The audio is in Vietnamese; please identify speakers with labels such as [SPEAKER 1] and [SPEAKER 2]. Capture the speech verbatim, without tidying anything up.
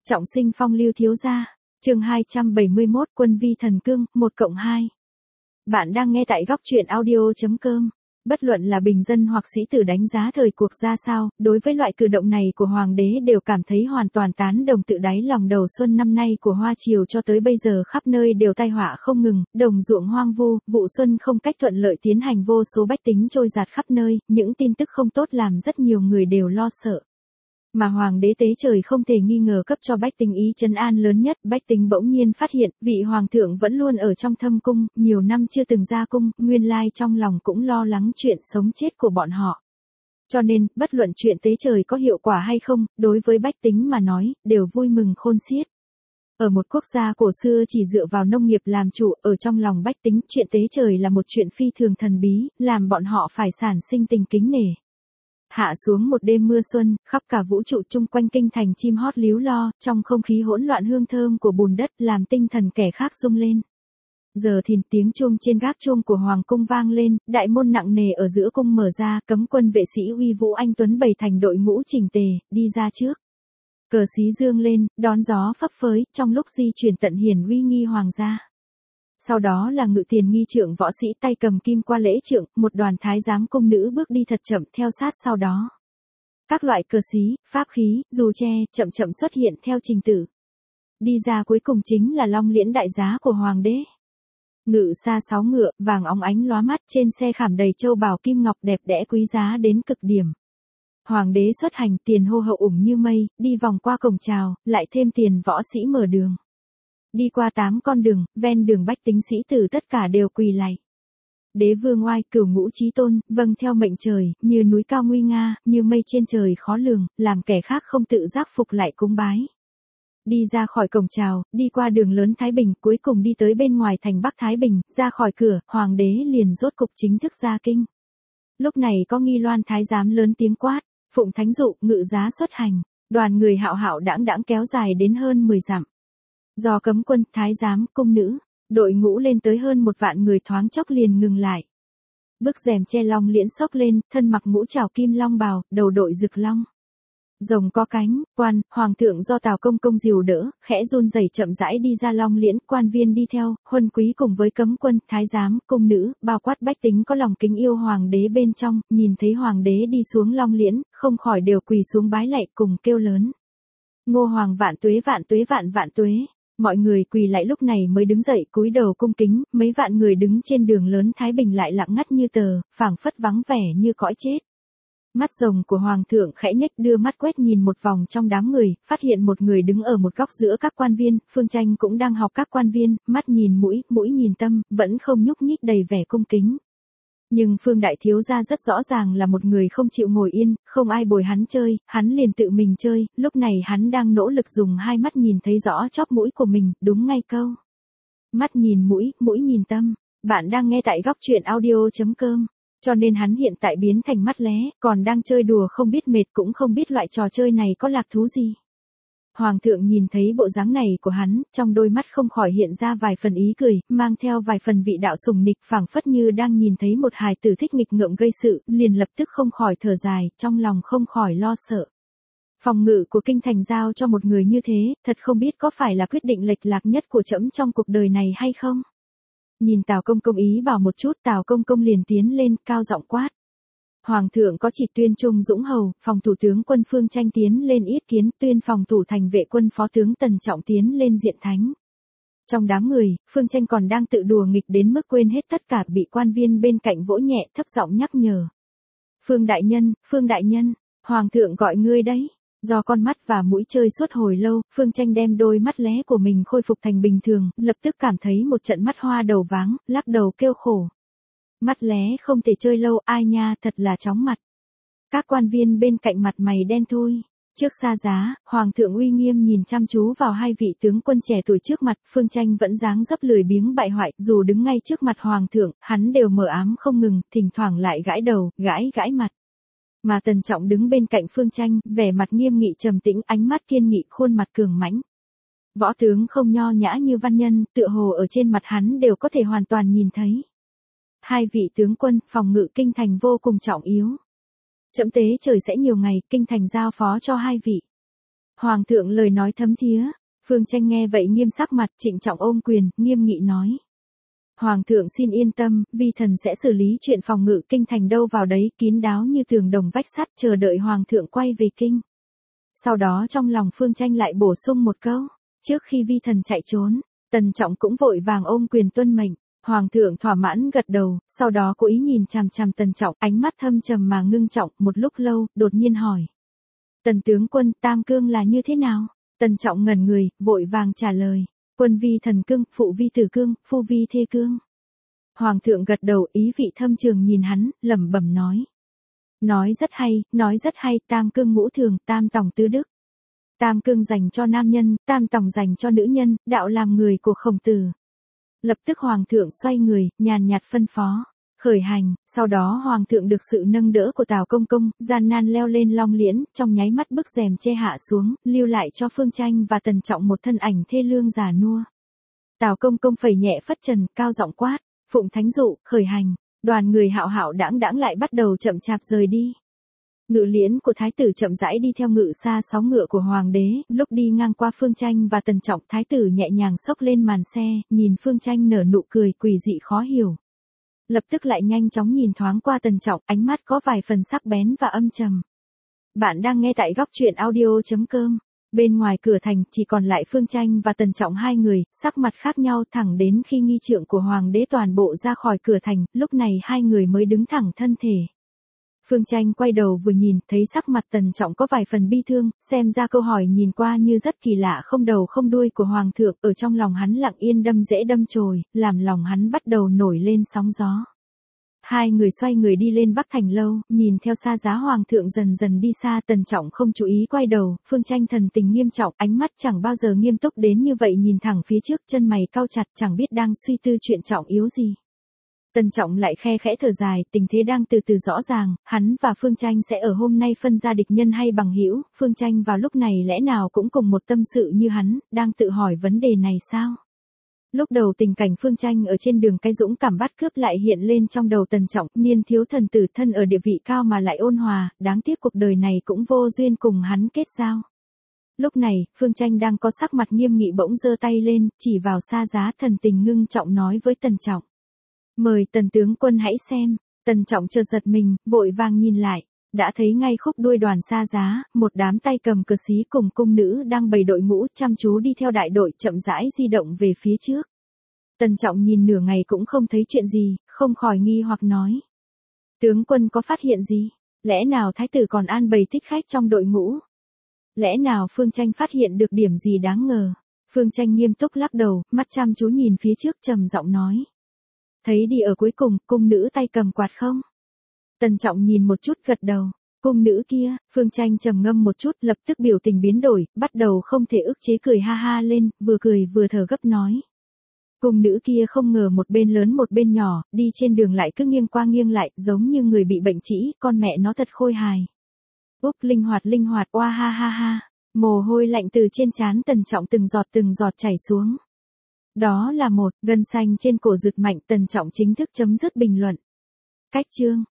[SPEAKER 1] Trọng sinh phong lưu thiếu gia, chương hai trăm bảy mươi mốt quân vi thần cương, một cộng hai. Bạn đang nghe tại góc truyện audio.com. Bất luận là bình dân hoặc sĩ tử đánh giá thời cuộc ra sao, đối với loại cử động này của hoàng đế đều cảm thấy hoàn toàn tán đồng. Tự đáy lòng đầu xuân năm nay của Hoa Triều cho tới bây giờ khắp nơi đều tai họa không ngừng, đồng ruộng hoang vu, vụ xuân không cách thuận lợi tiến hành, vô số bách tính trôi dạt khắp nơi, những tin tức không tốt làm rất nhiều người đều lo sợ. Mà hoàng đế tế trời không thể nghi ngờ cấp cho bách tính ý trấn an lớn nhất. Bách tính bỗng nhiên phát hiện, vị hoàng thượng vẫn luôn ở trong thâm cung, nhiều năm chưa từng ra cung, nguyên lai trong lòng cũng lo lắng chuyện sống chết của bọn họ. Cho nên, bất luận chuyện tế trời có hiệu quả hay không, đối với bách tính mà nói, đều vui mừng khôn xiết. Ở một quốc gia cổ xưa chỉ dựa vào nông nghiệp làm chủ, ở trong lòng bách tính, chuyện tế trời là một chuyện phi thường thần bí, làm bọn họ phải sản sinh tình kính nể. Hạ xuống một đêm mưa xuân, khắp cả vũ trụ chung quanh kinh thành chim hót líu lo, trong không khí hỗn loạn hương thơm của bùn đất làm tinh thần kẻ khác rung lên. Giờ thìn tiếng chuông trên gác chuông của hoàng cung vang lên, đại môn nặng nề ở giữa cung mở ra, cấm quân vệ sĩ uy vũ anh tuấn bày thành đội ngũ chỉnh tề, đi ra trước. Cờ xí dương lên, đón gió phấp phới, trong lúc di chuyển tận hiển uy nghi hoàng gia. Sau đó là ngự tiền nghi trượng võ sĩ tay cầm kim qua lễ trượng, một đoàn thái giám cung nữ bước đi thật chậm theo sát sau đó. Các loại cờ xí, pháp khí, dù tre, chậm chậm xuất hiện theo trình tự. Đi ra cuối cùng chính là long liễn đại giá của hoàng đế. Ngự xa sáu ngựa, vàng óng ánh lóa mắt, trên xe khảm đầy châu bào kim ngọc đẹp đẽ quý giá đến cực điểm. Hoàng đế xuất hành, tiền hô hậu ủng như mây, đi vòng qua cổng chào, lại thêm tiền võ sĩ mở đường. Đi qua tám con đường, ven đường bách tính sĩ tử tất cả đều quỳ lạy. Đế vương oai, cửu ngũ chí tôn, vâng theo mệnh trời, như núi cao nguy nga, như mây trên trời khó lường, làm kẻ khác không tự giác phục lại cúng bái. Đi ra khỏi cổng chào, đi qua đường lớn Thái Bình, cuối cùng đi tới bên ngoài thành Bắc Thái Bình, ra khỏi cửa, hoàng đế liền rốt cục chính thức ra kinh. Lúc này có nghi loan thái giám lớn tiếng quát, phụng thánh dụ, ngự giá xuất hành, đoàn người hạo hạo đãng đãng kéo dài đến hơn mười dặm. Do cấm quân, thái giám, cung nữ, đội ngũ lên tới hơn một vạn người thoáng chốc liền ngừng lại. Bức rèm che long liễn xốc lên, thân mặc ngũ trảo kim long bào, đầu đội rực long. Rồng có cánh, quan, hoàng thượng do Tào Công Công dìu đỡ, khẽ run rẩy chậm rãi đi ra long liễn, quan viên đi theo, huân quý cùng với cấm quân, thái giám, cung nữ, bao quát bách tính có lòng kính yêu hoàng đế bên trong, nhìn thấy hoàng đế đi xuống long liễn, không khỏi đều quỳ xuống bái lạy cùng kêu lớn. Ngô hoàng vạn tuế vạn tuế vạn vạn tuế. Mọi người quỳ lại lúc này mới đứng dậy cúi đầu cung kính, mấy vạn người đứng trên đường lớn Thái Bình lại lặng ngắt như tờ, phảng phất vắng vẻ như cõi chết. Mắt rồng của hoàng thượng khẽ nhếch đưa mắt quét nhìn một vòng trong đám người, phát hiện một người đứng ở một góc giữa các quan viên, Phương Tranh cũng đang học các quan viên, mắt nhìn mũi, mũi nhìn tâm, vẫn không nhúc nhích đầy vẻ cung kính. Nhưng Phương đại thiếu gia rất rõ ràng là một người không chịu ngồi yên, không ai bồi hắn chơi, hắn liền tự mình chơi, lúc này hắn đang nỗ lực dùng hai mắt nhìn thấy rõ chóp mũi của mình, đúng ngay câu. Mắt nhìn mũi, mũi nhìn tâm, bạn đang nghe tại góc truyện audio.com, cho nên hắn hiện tại biến thành mắt lé, còn đang chơi đùa không biết mệt cũng không biết loại trò chơi này có lạc thú gì. Hoàng thượng nhìn thấy bộ dáng này của hắn, trong đôi mắt không khỏi hiện ra vài phần ý cười, mang theo vài phần vị đạo sùng nịch, phảng phất như đang nhìn thấy một hài tử thích nghịch ngợm gây sự, liền lập tức không khỏi thở dài, trong lòng không khỏi lo sợ. Phòng ngự của kinh thành giao cho một người như thế, thật không biết có phải là quyết định lệch lạc nhất của trẫm trong cuộc đời này hay không? Nhìn Tào Công Công ý bảo một chút, Tào Công Công liền tiến lên, cao giọng quát. Hoàng thượng có chỉ tuyên Trung Dũng Hầu, phòng thủ tướng quân Phương Tranh tiến lên yết kiến, tuyên phòng thủ thành vệ quân phó tướng Tần Trọng tiến lên diện thánh. Trong đám người, Phương Tranh còn đang tự đùa nghịch đến mức quên hết tất cả, bị quan viên bên cạnh vỗ nhẹ thấp giọng nhắc nhở. Phương đại nhân, Phương đại nhân, Hoàng thượng gọi ngươi đấy. Do con mắt và mũi chơi suốt hồi lâu, Phương Tranh đem đôi mắt lé của mình khôi phục thành bình thường, lập tức cảm thấy một trận mắt hoa đầu váng, lắc đầu kêu khổ. Mắt lé không thể chơi lâu, ai nha, thật là chóng mặt. Các quan viên bên cạnh mặt mày đen thui. Trước xa giá, Hoàng thượng uy nghiêm nhìn chăm chú vào hai vị tướng quân trẻ tuổi trước mặt, Phương Tranh vẫn dáng dấp lười biếng bại hoại, dù đứng ngay trước mặt Hoàng thượng, hắn đều mờ ám không ngừng, thỉnh thoảng lại gãi đầu, gãi gãi mặt. Mà Tần Trọng đứng bên cạnh Phương Tranh, vẻ mặt nghiêm nghị trầm tĩnh, ánh mắt kiên nghị, khuôn mặt cường mãnh. Võ tướng không nho nhã như văn nhân, tựa hồ ở trên mặt hắn đều có thể hoàn toàn nhìn thấy. Hai vị tướng quân, phòng ngự kinh thành vô cùng trọng yếu. Trẫm tế trời sẽ nhiều ngày, kinh thành giao phó cho hai vị. Hoàng thượng lời nói thấm thía. Phương Tranh nghe vậy nghiêm sắc mặt, trịnh trọng ôm quyền, nghiêm nghị nói. Hoàng thượng xin yên tâm, vi thần sẽ xử lý chuyện phòng ngự kinh thành đâu vào đấy, kín đáo như tường đồng vách sắt, chờ đợi hoàng thượng quay về kinh. Sau đó trong lòng Phương Tranh lại bổ sung một câu, trước khi vi thần chạy trốn, Tần Trọng cũng vội vàng ôm quyền tuân mệnh. Hoàng thượng thỏa mãn gật đầu, sau đó cố ý nhìn chằm chằm Tần Trọng, ánh mắt thâm trầm mà ngưng trọng, một lúc lâu, đột nhiên hỏi. Tần tướng quân, Tam Cương là như thế nào? Tần Trọng ngẩn người, vội vàng trả lời. Quân vi thần cương, phụ vi tử cương, phu vi thê cương. Hoàng thượng gật đầu, ý vị thâm trường nhìn hắn, lẩm bẩm nói. Nói rất hay, nói rất hay, tam cương ngũ thường, tam tòng tứ đức. Tam cương dành cho nam nhân, tam tòng dành cho nữ nhân, đạo làm người của Khổng Tử. Lập tức hoàng thượng xoay người, nhàn nhạt phân phó. Khởi hành, sau đó hoàng thượng được sự nâng đỡ của Tào Công Công, gian nan leo lên long liễn, trong nháy mắt bức rèm che hạ xuống, lưu lại cho Phương Tranh và Tần Trọng một thân ảnh thê lương già nua. Tào Công Công phẩy nhẹ phất trần, cao giọng quát, phụng thánh dụ, khởi hành. Đoàn người hạo hạo đãng đãng lại bắt đầu chậm chạp rời đi. Ngự liễn của thái tử chậm rãi đi theo ngự xa sáu ngựa của hoàng đế, lúc đi ngang qua Phương Tranh và Tần Trọng, thái tử nhẹ nhàng xốc lên màn xe, nhìn Phương Tranh nở nụ cười quỷ dị khó hiểu. Lập tức lại nhanh chóng nhìn thoáng qua Tần Trọng, ánh mắt có vài phần sắc bén và âm trầm. Bạn đang nghe tại góc truyện audio chấm com. Bên ngoài cửa thành chỉ còn lại Phương Tranh và Tần Trọng hai người, sắc mặt khác nhau thẳng đến khi nghi trượng của hoàng đế toàn bộ ra khỏi cửa thành, lúc này hai người mới đứng thẳng thân thể. Phương Tranh quay đầu vừa nhìn, thấy sắc mặt Tần Trọng có vài phần bi thương, xem ra câu hỏi nhìn qua như rất kỳ lạ không đầu không đuôi của hoàng thượng, ở trong lòng hắn lặng yên đâm rễ đâm chồi, làm lòng hắn bắt đầu nổi lên sóng gió. Hai người xoay người đi lên Bắc Thành lâu, nhìn theo xa giá hoàng thượng dần dần đi xa, Tần Trọng không chú ý quay đầu, Phương Tranh thần tình nghiêm trọng, ánh mắt chẳng bao giờ nghiêm túc đến như vậy, nhìn thẳng phía trước, chân mày cau chặt, chẳng biết đang suy tư chuyện trọng yếu gì. Tần Trọng lại khe khẽ thở dài, tình thế đang từ từ rõ ràng, hắn và Phương Tranh sẽ ở hôm nay phân ra địch nhân hay bằng hữu, Phương Tranh vào lúc này lẽ nào cũng cùng một tâm sự như hắn, đang tự hỏi vấn đề này sao? Lúc đầu tình cảnh Phương Tranh ở trên đường cái dũng cảm bắt cướp lại hiện lên trong đầu Tần Trọng, niên thiếu thần tử thân ở địa vị cao mà lại ôn hòa, đáng tiếc cuộc đời này cũng vô duyên cùng hắn kết giao. Lúc này, Phương Tranh đang có sắc mặt nghiêm nghị bỗng giơ tay lên, chỉ vào xa giá, thần tình ngưng trọng nói với Tần Trọng. Mời Tần tướng quân hãy xem. Tần Trọng chợt giật mình, vội vàng nhìn lại, đã thấy ngay khúc đuôi đoàn xa giá, một đám tay cầm cờ xí cùng cung nữ đang bày đội ngũ chăm chú đi theo đại đội chậm rãi di động về phía trước. Tần Trọng nhìn nửa ngày cũng không thấy chuyện gì, không khỏi nghi hoặc nói. Tướng quân có phát hiện gì? Lẽ nào thái tử còn an bày thích khách trong đội ngũ? Lẽ nào Phương Tranh phát hiện được điểm gì đáng ngờ? Phương Tranh nghiêm túc lắc đầu, mắt chăm chú nhìn phía trước trầm giọng nói. Thấy đi ở cuối cùng, cung nữ tay cầm quạt không? Tần Trọng nhìn một chút gật đầu. Cung nữ kia, Phương Tranh trầm ngâm một chút, lập tức biểu tình biến đổi, bắt đầu không thể ức chế cười ha ha lên, vừa cười vừa thở gấp nói. Cung nữ kia không ngờ một bên lớn một bên nhỏ, đi trên đường lại cứ nghiêng qua nghiêng lại, giống như người bị bệnh trĩ, con mẹ nó thật khôi hài. Úp linh hoạt linh hoạt, oa ha ha ha, mồ hôi lạnh từ trên trán Tần Trọng từng giọt từng giọt chảy xuống. Đó là một, gân xanh trên cổ rực mạnh, Tần Trọng chính thức chấm dứt bình luận. Cách chương.